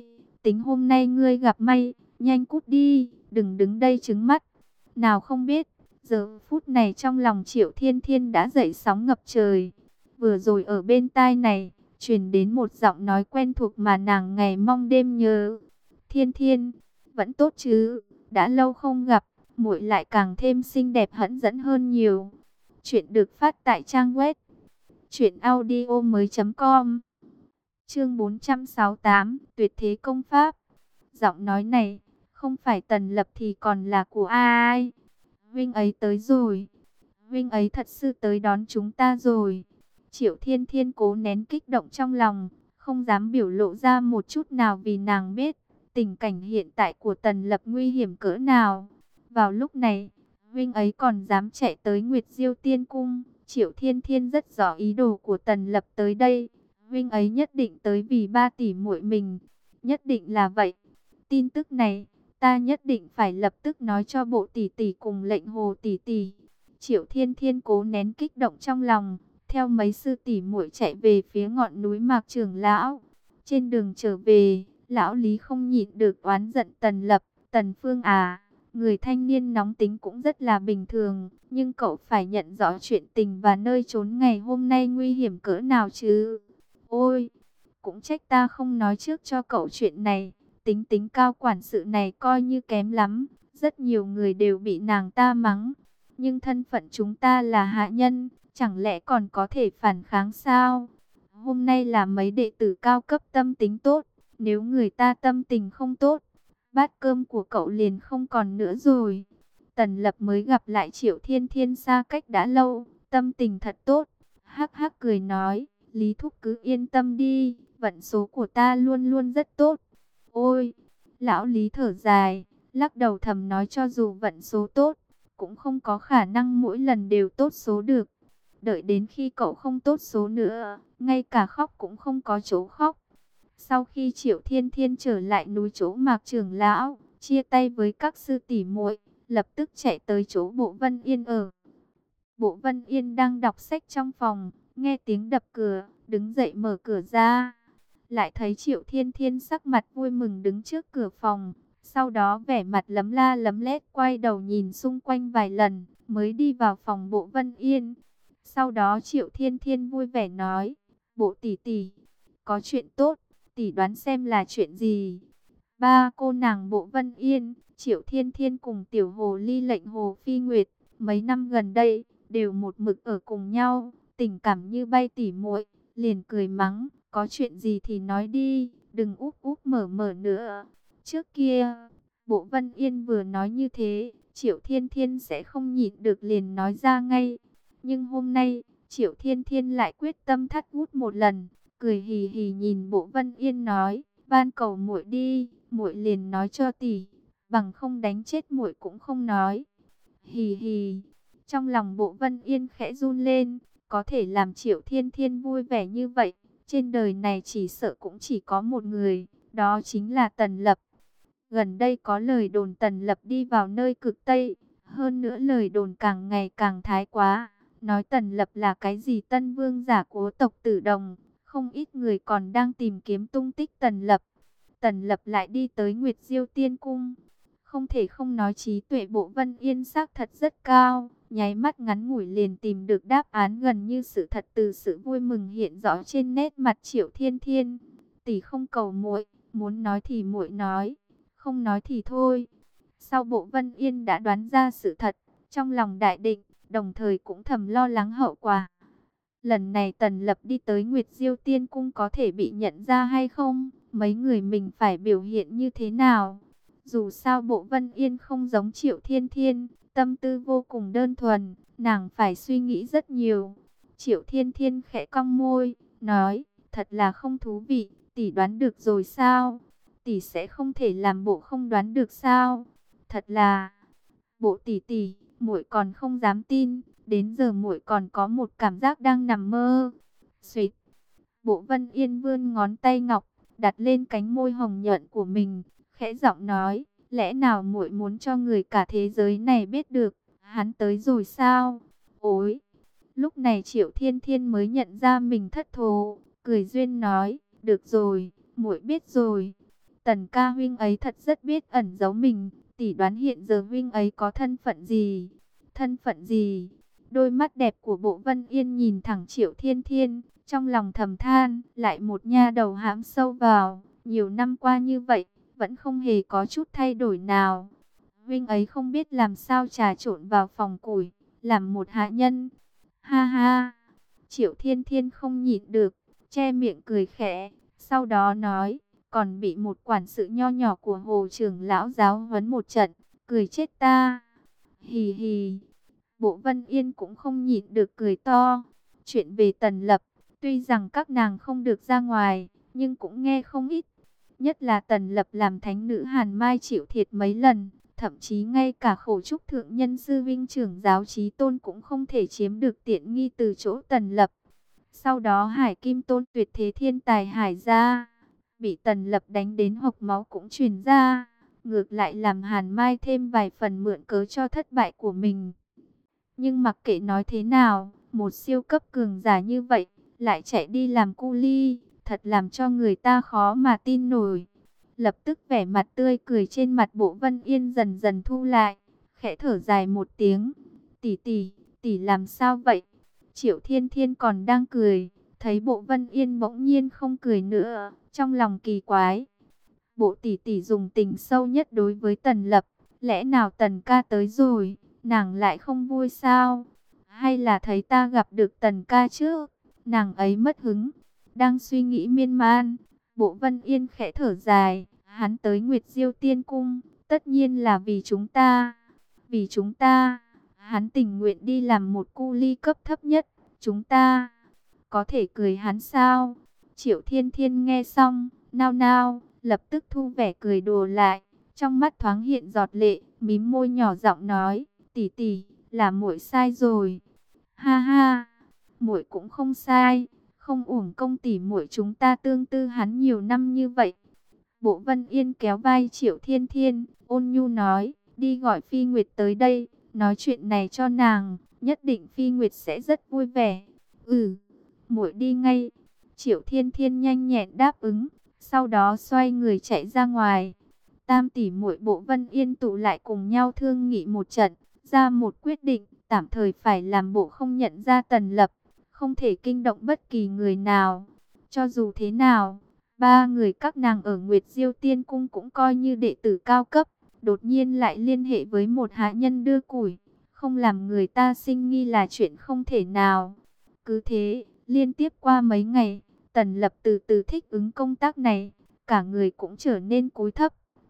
tính hôm nay ngươi gặp may, nhanh cút đi, đừng đứng đây trứng mắt. Nào không biết, giờ phút này trong lòng Triệu Thiên Thiên đã dậy sóng ngập trời. Vừa rồi ở bên tai này, truyền đến một giọng nói quen thuộc mà nàng ngày mong đêm nhớ. Thiên Thiên, vẫn tốt chứ, đã lâu không gặp, muội lại càng thêm xinh đẹp hẫn dẫn hơn nhiều. Chuyện được phát tại trang web truyện audio mới chấm com. Chương bốn trăm sáu mươi tám, tuyệt thế công pháp. Giọng nói này, không phải Tần Lập thì còn là của ai? Vinh ấy tới rồi. Vinh ấy thật sự tới đón chúng ta rồi. Triệu Thiên Thiên cố nén kích động trong lòng, không dám biểu lộ ra một chút nào vì nàng biết tình cảnh hiện tại của Tần Lập nguy hiểm cỡ nào. Vào lúc này, Vinh ấy còn dám chạy tới Nguyệt Diêu Tiên Cung. Triệu Thiên Thiên rất rõ ý đồ của Tần Lập tới đây. Vinh ấy nhất định tới vì ba tỷ muội mình. Nhất định là vậy. Tin tức này, ta nhất định phải lập tức nói cho bộ tỷ tỷ cùng lệnh hồ tỷ tỷ. Triệu Thiên Thiên cố nén kích động trong lòng, theo mấy sư tỷ muội chạy về phía ngọn núi Mạc Trưởng lão. Trên đường trở về, lão Lý không nhịn được oán giận Tần Lập. Tần Phương à, người thanh niên nóng tính cũng rất là bình thường, nhưng cậu phải nhận rõ chuyện tình và nơi trốn ngày hôm nay nguy hiểm cỡ nào chứ. Ôi, cũng trách ta không nói trước cho cậu chuyện này. Tính tính cao quản sự này coi như kém lắm, rất nhiều người đều bị nàng ta mắng. Nhưng thân phận chúng ta là hạ nhân, chẳng lẽ còn có thể phản kháng sao? Hôm nay là mấy đệ tử cao cấp tâm tính tốt, nếu người ta tâm tình không tốt, bát cơm của cậu liền không còn nữa rồi. Tần Lập mới gặp lại Triệu Thiên Thiên xa cách đã lâu, tâm tình thật tốt. Hắc hắc cười nói, Lý Thúc cứ yên tâm đi, vận số của ta luôn luôn rất tốt. Ôi, lão Lý thở dài, lắc đầu thầm nói cho dù vận số tốt, cũng không có khả năng mỗi lần đều tốt số được. Đợi đến khi cậu không tốt số nữa, ngay cả khóc cũng không có chỗ khóc. Sau khi Triệu Thiên Thiên trở lại núi chỗ Mạc Trưởng lão, chia tay với các sư tỷ muội, lập tức chạy tới chỗ Bộ Vân Yên ở. Bộ Vân Yên đang đọc sách trong phòng, nghe tiếng đập cửa, đứng dậy mở cửa ra. Lại thấy Triệu Thiên Thiên sắc mặt vui mừng đứng trước cửa phòng, sau đó vẻ mặt lấm la lấm lét quay đầu nhìn xung quanh vài lần, mới đi vào phòng Bộ Vân Yên. Sau đó Triệu Thiên Thiên vui vẻ nói, Bộ tỷ tỷ, có chuyện tốt, tỷ đoán xem là chuyện gì. Ba cô nàng Bộ Vân Yên, Triệu Thiên Thiên cùng tiểu hồ ly lệnh hồ phi nguyệt, mấy năm gần đây, đều một mực ở cùng nhau, tình cảm như bay tỉ muội, liền cười mắng, có chuyện gì thì nói đi, đừng úp úp mở mở nữa. Trước kia, Bộ Vân Yên vừa nói như thế, Triệu Thiên Thiên sẽ không nhịn được liền nói ra ngay. Nhưng hôm nay, Triệu Thiên Thiên lại quyết tâm thắt hút một lần, cười hì hì nhìn Bộ Vân Yên nói, van cầu muội đi, muội liền nói cho tỷ, bằng không đánh chết muội cũng không nói. Hì hì, trong lòng Bộ Vân Yên khẽ run lên, có thể làm Triệu Thiên Thiên vui vẻ như vậy, trên đời này chỉ sợ cũng chỉ có một người, đó chính là Tần Lập. Gần đây có lời đồn Tần Lập đi vào nơi cực Tây, hơn nữa lời đồn càng ngày càng thái quá, nói Tần Lập là cái gì tân vương giả của tộc Tử Đồng, không ít người còn đang tìm kiếm tung tích Tần Lập. Tần Lập lại đi tới Nguyệt Diêu Tiên Cung, không thể không nói trí tuệ Bộ Vân Yên xác thật rất cao, nháy mắt ngắn ngủi liền tìm được đáp án gần như sự thật từ sự vui mừng hiện rõ trên nét mặt Triệu Thiên Thiên. Tỷ không cầu muội, muốn nói thì muội nói, không nói thì thôi. Sau Bộ Vân Yên đã đoán ra sự thật, trong lòng đại định, đồng thời cũng thầm lo lắng hậu quả. Lần này Tần Lập đi tới Nguyệt Diêu Tiên Cung có thể bị nhận ra hay không? Mấy người mình phải biểu hiện như thế nào? Dù sao Bộ Vân Yên không giống Triệu Thiên Thiên, tâm tư vô cùng đơn thuần, nàng phải suy nghĩ rất nhiều. Triệu Thiên Thiên khẽ cong môi, nói, thật là không thú vị, tỷ đoán được rồi sao? Tỷ sẽ không thể làm bộ không đoán được sao? Thật là, Bộ tỷ tỷ, muội còn không dám tin, đến giờ muội còn có một cảm giác đang nằm mơ. Xuýt. Bộ Vân Yên vươn ngón tay ngọc, đặt lên cánh môi hồng nhuận của mình, khẽ giọng nói, lẽ nào muội muốn cho người cả thế giới này biết được, hắn tới rồi sao? Ôi! Lúc này Triệu Thiên Thiên mới nhận ra mình thất thố, cười duyên nói, được rồi, muội biết rồi. Tần ca huynh ấy thật rất biết ẩn giấu mình, tỷ đoán hiện giờ huynh ấy có thân phận gì? Thân phận gì? Đôi mắt đẹp của Bộ Vân Yên nhìn thẳng Triệu Thiên Thiên, trong lòng thầm than, lại một nha đầu hãm sâu vào, nhiều năm qua như vậy, vẫn không hề có chút thay đổi nào. Huynh ấy không biết làm sao trà trộn vào phòng củi, làm một hạ nhân. Ha ha, Triệu Thiên Thiên không nhịn được, che miệng cười khẽ, sau đó nói, còn bị một quản sự nho nhỏ của Hồ trưởng lão giáo huấn một trận, cười chết ta. Hì hì. Bộ Vân Yên cũng không nhịn được cười to. Chuyện về Tần Lập, tuy rằng các nàng không được ra ngoài, nhưng cũng nghe không ít. Nhất là Tần Lập làm thánh nữ Hàn Mai chịu thiệt mấy lần, thậm chí ngay cả khổ trúc thượng nhân sư vinh trưởng giáo Chí Tôn cũng không thể chiếm được tiện nghi từ chỗ Tần Lập. Sau đó Hải Kim Tôn tuyệt thế thiên tài Hải gia bị Tần Lập đánh đến hộc máu cũng truyền ra, ngược lại làm Hàn Mai thêm vài phần mượn cớ cho thất bại của mình. Nhưng mặc kệ nói thế nào, một siêu cấp cường giả như vậy, lại chạy đi làm cu ly, thật làm cho người ta khó mà tin nổi. Lập tức vẻ mặt tươi cười trên mặt Bộ Vân Yên dần dần thu lại, khẽ thở dài một tiếng. Tỷ tỷ, tỷ làm sao vậy? Triệu Thiên Thiên còn đang cười, thấy Bộ Vân Yên bỗng nhiên không cười nữa, trong lòng kỳ quái. Bộ tỷ tỷ dùng tình sâu nhất đối với Tần Lập, lẽ nào Tần ca tới rồi, nàng lại không vui sao? Hay là thấy ta gặp được Tần ca trước, nàng ấy mất hứng? Đang suy nghĩ miên man, Bộ Vân Yên khẽ thở dài, hắn tới Nguyệt Diêu Tiên Cung, tất nhiên là vì chúng ta. Vì chúng ta, hắn tình nguyện đi làm một cu ly cấp thấp nhất, chúng ta có thể cười hắn sao? Triệu Thiên Thiên nghe xong, nao nao, lập tức thu vẻ cười đùa lại, trong mắt thoáng hiện giọt lệ, mím môi nhỏ giọng nói, tỷ tỷ, là muội sai rồi. Ha ha, muội cũng không sai, không uổng công tỷ muội chúng ta tương tư hắn nhiều năm như vậy. Bộ Vân Yên kéo vai Triệu Thiên Thiên, ôn nhu nói, đi gọi Phi Nguyệt tới đây, nói chuyện này cho nàng, nhất định Phi Nguyệt sẽ rất vui vẻ. Ừ, muội đi ngay. Triệu Thiên Thiên nhanh nhẹn đáp ứng, sau đó xoay người chạy ra ngoài. Tam tỷ muội Bộ Vân Yên tụ lại cùng nhau thương nghị một trận, ra một quyết định, tạm thời phải làm bộ không nhận ra Tần Lập, không thể kinh động bất kỳ người nào. Cho dù thế nào, ba người các nàng ở Nguyệt Diêu Tiên Cung cũng coi như đệ tử cao cấp, đột nhiên lại liên hệ với một hạ nhân đưa củi, không làm người ta sinh nghi là chuyện không thể nào. Cứ thế, liên tiếp qua mấy ngày, Tần Lập từ từ thích ứng công tác này, cả người cũng trở nên cúi thấp.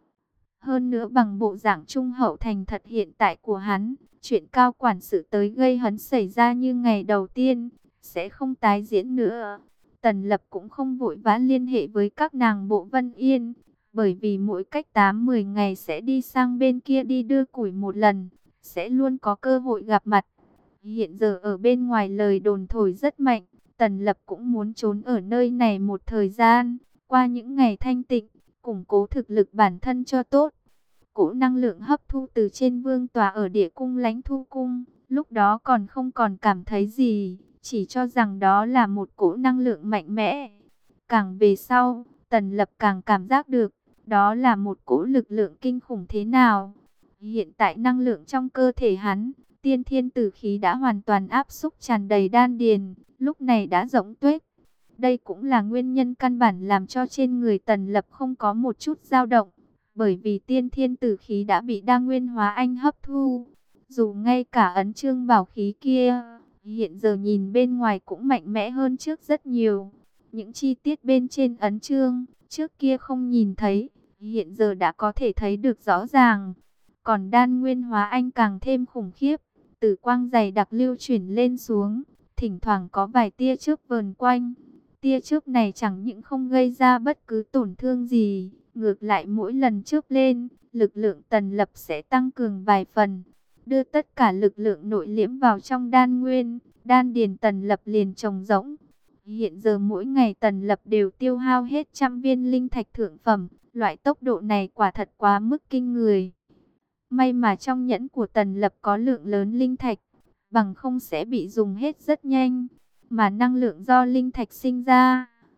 Hơn nữa bằng bộ dạng trung hậu thành thật hiện tại của hắn, chuyện cao quản sự tới gây hấn xảy ra như ngày đầu tiên, sẽ không tái diễn nữa. Tần Lập cũng không vội vã liên hệ với các nàng Bộ Vân Yên, bởi vì mỗi cách tám mười ngày sẽ đi sang bên kia đi đưa củi một lần, sẽ luôn có cơ hội gặp mặt. Hiện giờ ở bên ngoài lời đồn thổi rất mạnh, Tần Lập cũng muốn trốn ở nơi này một thời gian, qua những ngày thanh tịnh, củng cố thực lực bản thân cho tốt. Cỗ năng lượng hấp thu từ trên vương tòa ở địa cung Lãnh Thu Cung, lúc đó còn không còn cảm thấy gì, chỉ cho rằng đó là một cỗ năng lượng mạnh mẽ. Càng về sau, Tần Lập càng cảm giác được, đó là một cỗ lực lượng kinh khủng thế nào. Hiện tại năng lượng trong cơ thể hắn, tiên thiên tử khí đã hoàn toàn áp xúc tràn đầy đan điền, lúc này đã rỗng tuếch. Đây cũng là nguyên nhân căn bản làm cho trên người Tần Lập không có một chút dao động, bởi vì tiên thiên tử khí đã bị đa nguyên hóa anh hấp thu. Dù ngay cả ấn chương bảo khí kia, hiện giờ nhìn bên ngoài cũng mạnh mẽ hơn trước rất nhiều. Những chi tiết bên trên ấn chương, trước kia không nhìn thấy, hiện giờ đã có thể thấy được rõ ràng. Còn đan nguyên hóa anh càng thêm khủng khiếp, tử quang dày đặc lưu chuyển lên xuống, thỉnh thoảng có vài tia chớp vờn quanh. Tia chớp này chẳng những không gây ra bất cứ tổn thương gì, ngược lại mỗi lần chớp lên, lực lượng Tần Lập sẽ tăng cường vài phần, đưa tất cả lực lượng nội liễm vào trong đan nguyên, đan điền Tần Lập liền trống rỗng. Hiện giờ mỗi ngày Tần Lập đều tiêu hao hết trăm viên linh thạch thượng phẩm, loại tốc độ này quả thật quá mức kinh người. May mà trong nhẫn của Tần Lập có lượng lớn linh thạch, bằng không sẽ bị dùng hết rất nhanh. Mà năng lượng do linh thạch sinh ra,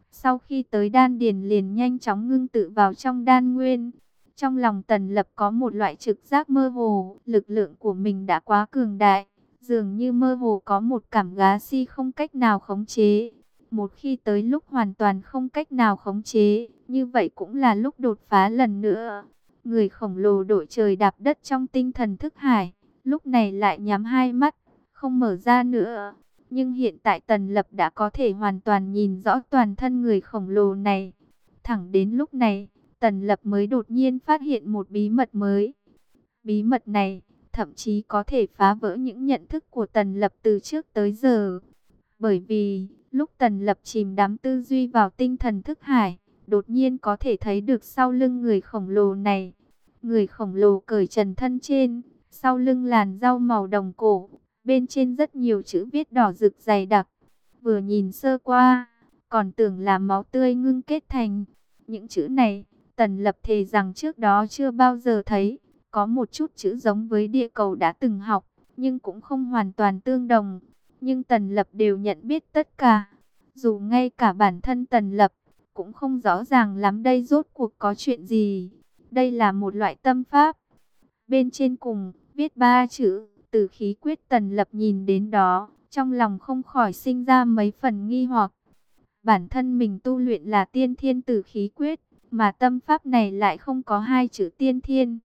Sau khi tới đan điền liền nhanh chóng ngưng tự vào trong đan nguyên. Trong lòng Tần Lập có một loại trực giác mơ hồ, lực lượng của mình đã quá cường đại, dường như mơ hồ có một cảm gá si không cách nào khống chế. Một khi tới lúc hoàn toàn không cách nào khống chế, như vậy cũng là lúc đột phá lần nữa. Người khổng lồ đội trời đạp đất trong tinh thần thức hải, lúc này lại nhắm hai mắt, không mở ra nữa. Nhưng hiện tại Tần Lập đã có thể hoàn toàn nhìn rõ toàn thân người khổng lồ này. Thẳng đến lúc này, Tần Lập mới đột nhiên phát hiện một bí mật mới. Bí mật này, thậm chí có thể phá vỡ những nhận thức của Tần Lập từ trước tới giờ. Bởi vì, lúc Tần Lập chìm đắm tư duy vào tinh thần thức hải, đột nhiên có thể thấy được sau lưng người khổng lồ này. Người khổng lồ cởi trần thân trên, sau lưng làn rau màu đồng cổ, bên trên rất nhiều chữ viết đỏ rực dày đặc. Vừa nhìn sơ qua, còn tưởng là máu tươi ngưng kết thành. Những chữ này, Tần Lập thề rằng trước đó chưa bao giờ thấy. Có một chút chữ giống với địa cầu đã từng học, nhưng cũng không hoàn toàn tương đồng. Nhưng Tần Lập đều nhận biết tất cả. Dù ngay cả bản thân Tần Lập cũng không rõ ràng lắm đây rốt cuộc có chuyện gì. Đây là một loại tâm pháp. Bên trên cùng, viết ba chữ, Tử khí quyết. Tần Lập nhìn đến đó, trong lòng không khỏi sinh ra mấy phần nghi hoặc. Bản thân mình tu luyện là tiên thiên tử khí quyết, mà tâm pháp này lại không có hai chữ tiên thiên.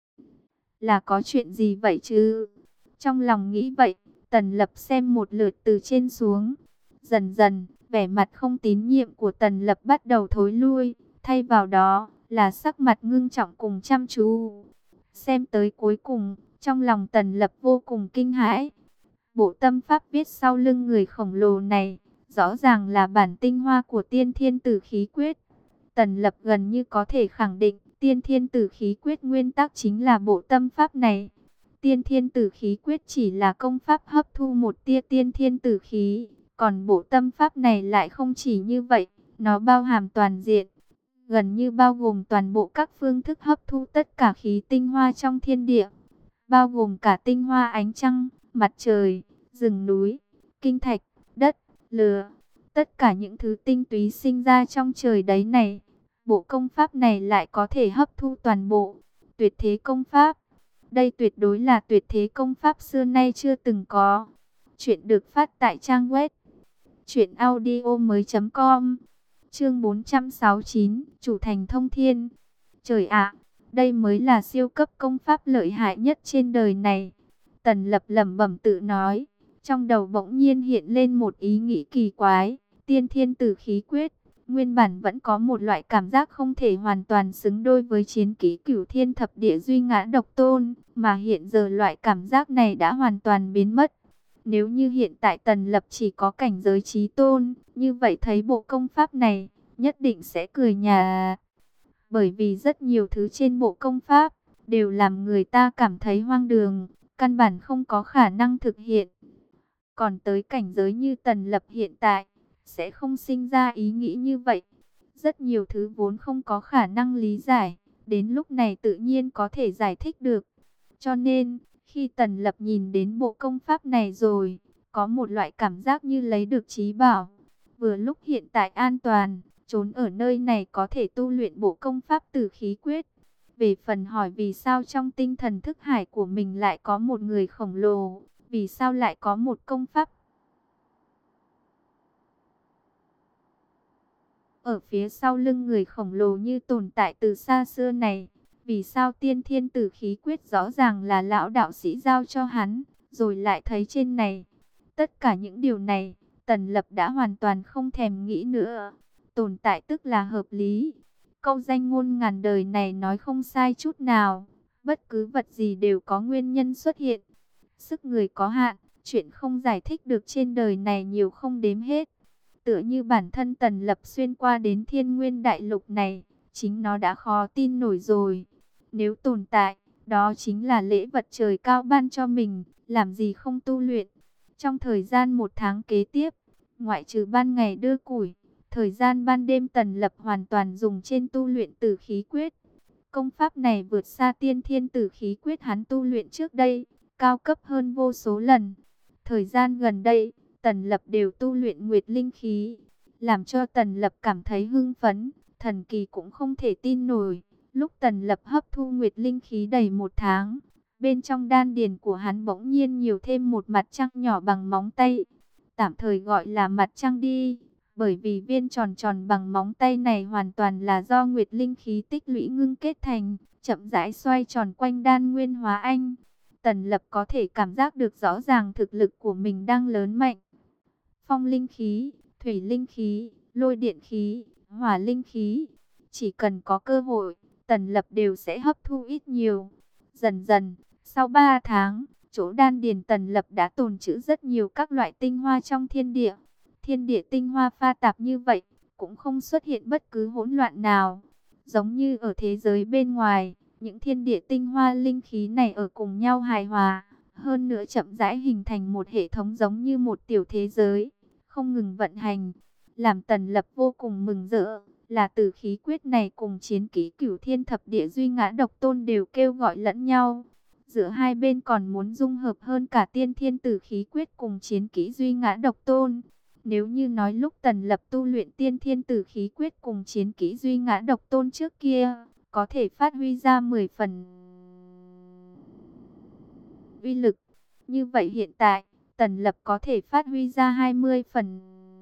Là có chuyện gì vậy chứ? Trong lòng nghĩ vậy, Tần Lập xem một lượt từ trên xuống. Dần dần, vẻ mặt không tín nhiệm của Tần Lập bắt đầu thối lui, thay vào đó là sắc mặt ngưng trọng cùng chăm chú. Xem tới cuối cùng, trong lòng Tần Lập vô cùng kinh hãi. Bộ tâm pháp viết sau lưng người khổng lồ này, rõ ràng là bản tinh hoa của tiên thiên tử khí quyết. Tần Lập gần như có thể khẳng định, tiên thiên tử khí quyết nguyên tắc chính là bộ tâm pháp này. Tiên thiên tử khí quyết chỉ là công pháp hấp thu một tia tiên thiên tử khí, còn bộ tâm pháp này lại không chỉ như vậy, nó bao hàm toàn diện, gần như bao gồm toàn bộ các phương thức hấp thu tất cả khí tinh hoa trong thiên địa, bao gồm cả tinh hoa ánh trăng, mặt trời, rừng núi, kinh thạch, đất, lửa, tất cả những thứ tinh túy sinh ra trong trời đấy này. Bộ công pháp này lại có thể hấp thu toàn bộ. Tuyệt thế công pháp. Đây tuyệt đối là tuyệt thế công pháp xưa nay chưa từng có. Chuyện được phát tại trang web truyện audio mới chấm com. Chương bốn trăm sáu mươi chín, Chủ thành thông thiên. Trời ạ, đây mới là siêu cấp công pháp lợi hại nhất trên đời này. Tần Lập lẩm bẩm tự nói, trong đầu bỗng nhiên hiện lên một ý nghĩ kỳ quái. Tiên thiên tử khí quyết, nguyên bản vẫn có một loại cảm giác không thể hoàn toàn xứng đôi với chiến kỹ Cửu Thiên Thập Địa Duy Ngã Độc Tôn, mà hiện giờ loại cảm giác này đã hoàn toàn biến mất. Nếu như hiện tại Tần Lập chỉ có cảnh giới chí tôn, như vậy thấy bộ công pháp này, nhất định sẽ cười nhà. Bởi vì rất nhiều thứ trên bộ công pháp, đều làm người ta cảm thấy hoang đường, căn bản không có khả năng thực hiện. Còn tới cảnh giới như Tần Lập hiện tại, sẽ không sinh ra ý nghĩ như vậy. Rất nhiều thứ vốn không có khả năng lý giải, đến lúc này tự nhiên có thể giải thích được. Cho nên, khi Tần Lập nhìn đến bộ công pháp này rồi, có một loại cảm giác như lấy được trí bảo. Vừa lúc hiện tại an toàn, trốn ở nơi này có thể tu luyện bộ công pháp Tử khí quyết. Về phần hỏi vì sao trong tinh thần thức hải của mình lại có một người khổng lồ, vì sao lại có một công pháp ở phía sau lưng người khổng lồ như tồn tại từ xa xưa này. Vì sao tiên thiên tử khí quyết rõ ràng là lão đạo sĩ giao cho hắn, rồi lại thấy trên này. Tất cả những điều này, Tần Lập đã hoàn toàn không thèm nghĩ nữa. Tồn tại tức là hợp lý. Câu danh ngôn ngàn đời này nói không sai chút nào. Bất cứ vật gì đều có nguyên nhân xuất hiện. Sức người có hạn, chuyện không giải thích được trên đời này nhiều không đếm hết. Tựa như bản thân Tần Lập xuyên qua đến Thiên Nguyên Đại Lục này, chính nó đã khó tin nổi rồi. Nếu tồn tại, đó chính là lễ vật trời cao ban cho mình, làm gì không tu luyện. Trong thời gian một tháng kế tiếp, ngoại trừ ban ngày đưa củi, thời gian ban đêm Tần Lập hoàn toàn dùng trên tu luyện Tử khí quyết. Công pháp này vượt xa tiên thiên Tử khí quyết hắn tu luyện trước đây, cao cấp hơn vô số lần. Thời gian gần đây, Tần Lập đều tu luyện Nguyệt Linh khí. làm cho Tần Lập cảm thấy hưng phấn, thần kỳ cũng không thể tin nổi. Lúc Tần Lập hấp thu nguyệt linh khí đầy một tháng, bên trong đan điền của hắn bỗng nhiên nhiều thêm một mặt trăng nhỏ bằng móng tay. Tạm thời gọi là mặt trăng đi, bởi vì viên tròn tròn bằng móng tay này hoàn toàn là do nguyệt linh khí tích lũy ngưng kết thành, chậm rãi xoay tròn quanh đan nguyên hóa anh. Tần Lập có thể cảm giác được rõ ràng thực lực của mình đang lớn mạnh. Phong linh khí, thủy linh khí, lôi điện khí, hỏa linh khí, chỉ cần có cơ hội, Tần Lập đều sẽ hấp thu ít nhiều. Dần dần, sau ba tháng, chỗ đan điền Tần Lập đã tồn trữ rất nhiều các loại tinh hoa trong thiên địa. Thiên địa tinh hoa pha tạp như vậy, cũng không xuất hiện bất cứ hỗn loạn nào. Giống như ở thế giới bên ngoài, những thiên địa tinh hoa linh khí này ở cùng nhau hài hòa, hơn nữa chậm rãi hình thành một hệ thống giống như một tiểu thế giới, không ngừng vận hành. Làm Tần Lập vô cùng mừng rỡ, là từ khí quyết này cùng chiến kỹ Cửu Thiên Thập Địa Duy Ngã Độc Tôn đều kêu gọi lẫn nhau. Giữa hai bên còn muốn dung hợp hơn cả Tiên Thiên Tử khí quyết cùng chiến kỹ Duy Ngã Độc Tôn. Nếu như nói lúc Tần Lập tu luyện Tiên Thiên Tử khí quyết cùng chiến kỹ Duy Ngã Độc Tôn trước kia, có thể phát huy ra mười phần uy lực, như vậy hiện tại, Tần Lập có thể phát huy ra hai mươi phần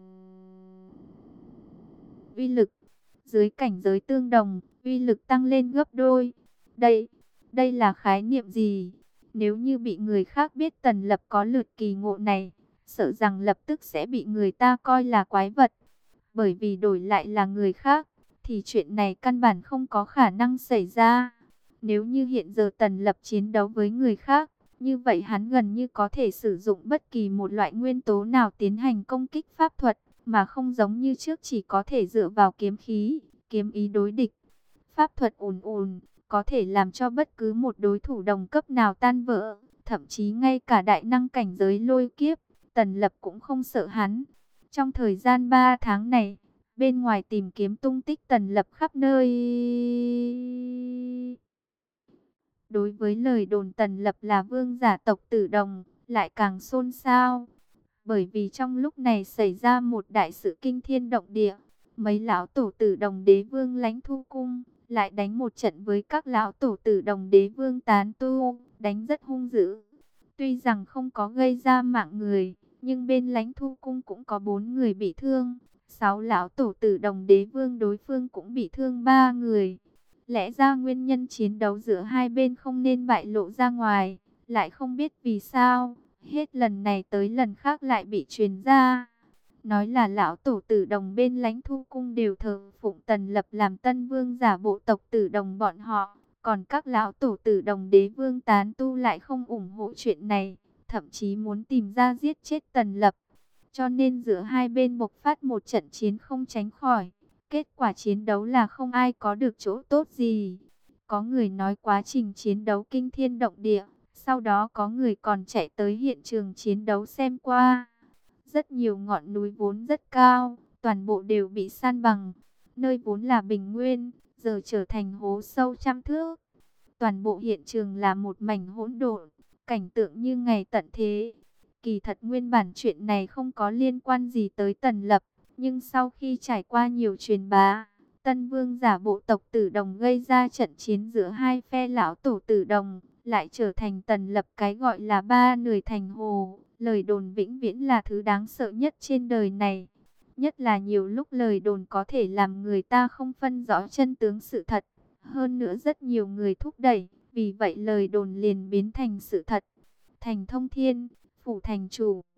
uy lực. Dưới cảnh giới tương đồng, uy lực tăng lên gấp đôi. Đây, đây là khái niệm gì? Nếu như bị người khác biết Tần Lập có lượt kỳ ngộ này, sợ rằng lập tức sẽ bị người ta coi là quái vật. Bởi vì đổi lại là người khác, thì chuyện này căn bản không có khả năng xảy ra. Nếu như hiện giờ Tần Lập chiến đấu với người khác, như vậy hắn gần như có thể sử dụng bất kỳ một loại nguyên tố nào tiến hành công kích pháp thuật, mà không giống như trước chỉ có thể dựa vào kiếm khí, kiếm ý đối địch. Pháp thuật ùn ùn, có thể làm cho bất cứ một đối thủ đồng cấp nào tan vỡ, thậm chí ngay cả đại năng cảnh giới lôi kiếp, Tần Lập cũng không sợ hắn. Trong thời gian ba tháng này, bên ngoài tìm kiếm tung tích Tần Lập khắp nơi. Đối với lời đồn Tần Lập là vương giả tộc Tử Đồng, lại càng xôn xao. Bởi vì trong lúc này xảy ra một đại sự kinh thiên động địa, mấy lão tổ Tử Đồng Đế Vương Lãnh Thu Cung lại đánh một trận với các lão tổ Tử Đồng Đế Vương tán tu, đánh rất hung dữ. Tuy rằng không có gây ra mạng người, nhưng bên Lãnh Thu Cung cũng có bốn người bị thương. Sáu lão tổ Tử Đồng Đế Vương đối phương cũng bị thương ba người. Lẽ ra nguyên nhân chiến đấu giữa hai bên không nên bại lộ ra ngoài, lại không biết vì sao, hết lần này tới lần khác lại bị truyền ra. Nói là lão tổ Tử Đồng bên Lãnh Thu Cung đều thờ phụng Tần Lập làm tân vương giả bộ tộc Tử Đồng bọn họ, còn các lão tổ Tử Đồng Đế Vương tán tu lại không ủng hộ chuyện này, thậm chí muốn tìm ra giết chết Tần Lập. Cho nên giữa hai bên bộc phát một trận chiến không tránh khỏi. Kết quả chiến đấu là không ai có được chỗ tốt gì. Có người nói quá trình chiến đấu kinh thiên động địa, sau đó có người còn chạy tới hiện trường chiến đấu xem qua. Rất nhiều ngọn núi vốn rất cao, toàn bộ đều bị san bằng. Nơi vốn là bình nguyên, giờ trở thành hố sâu trăm thước. Toàn bộ hiện trường là một mảnh hỗn độn, cảnh tượng như ngày tận thế. Kỳ thật nguyên bản chuyện này không có liên quan gì tới Tần Lập. Nhưng sau khi trải qua nhiều truyền bá, Tân Vương giả bộ tộc Tử Đồng gây ra trận chiến giữa hai phe lão tổ Tử Đồng, lại trở thành Tần Lập cái gọi là ba người thành hồ. Lời đồn vĩnh viễn là thứ đáng sợ nhất trên đời này. Nhất là nhiều lúc lời đồn có thể làm người ta không phân rõ chân tướng sự thật. Hơn nữa rất nhiều người thúc đẩy, vì vậy lời đồn liền biến thành sự thật. Thành Thông Thiên, phủ thành chủ,